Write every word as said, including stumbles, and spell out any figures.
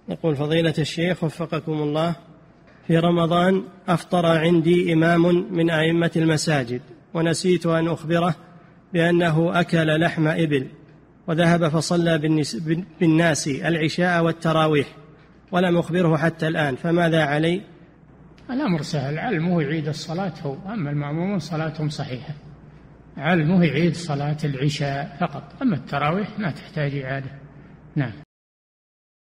يقول فضيلة الشيخ وفقكم الله، في رمضان أفطر عندي إمام من أئمة المساجد ونسيت أن أخبره بأنه أكل لحم إبل، وذهب فصلى بالناس العشاء والتراويح ولم أخبره حتى الآن، فماذا علي؟ الأمر سهل، علمه يعيد الصلاة هو، أما المأمومون صلاتهم صحيحة، علمه يعيد صلاة العشاء فقط، أما التراويح ما تحتاج إعادة. نعم.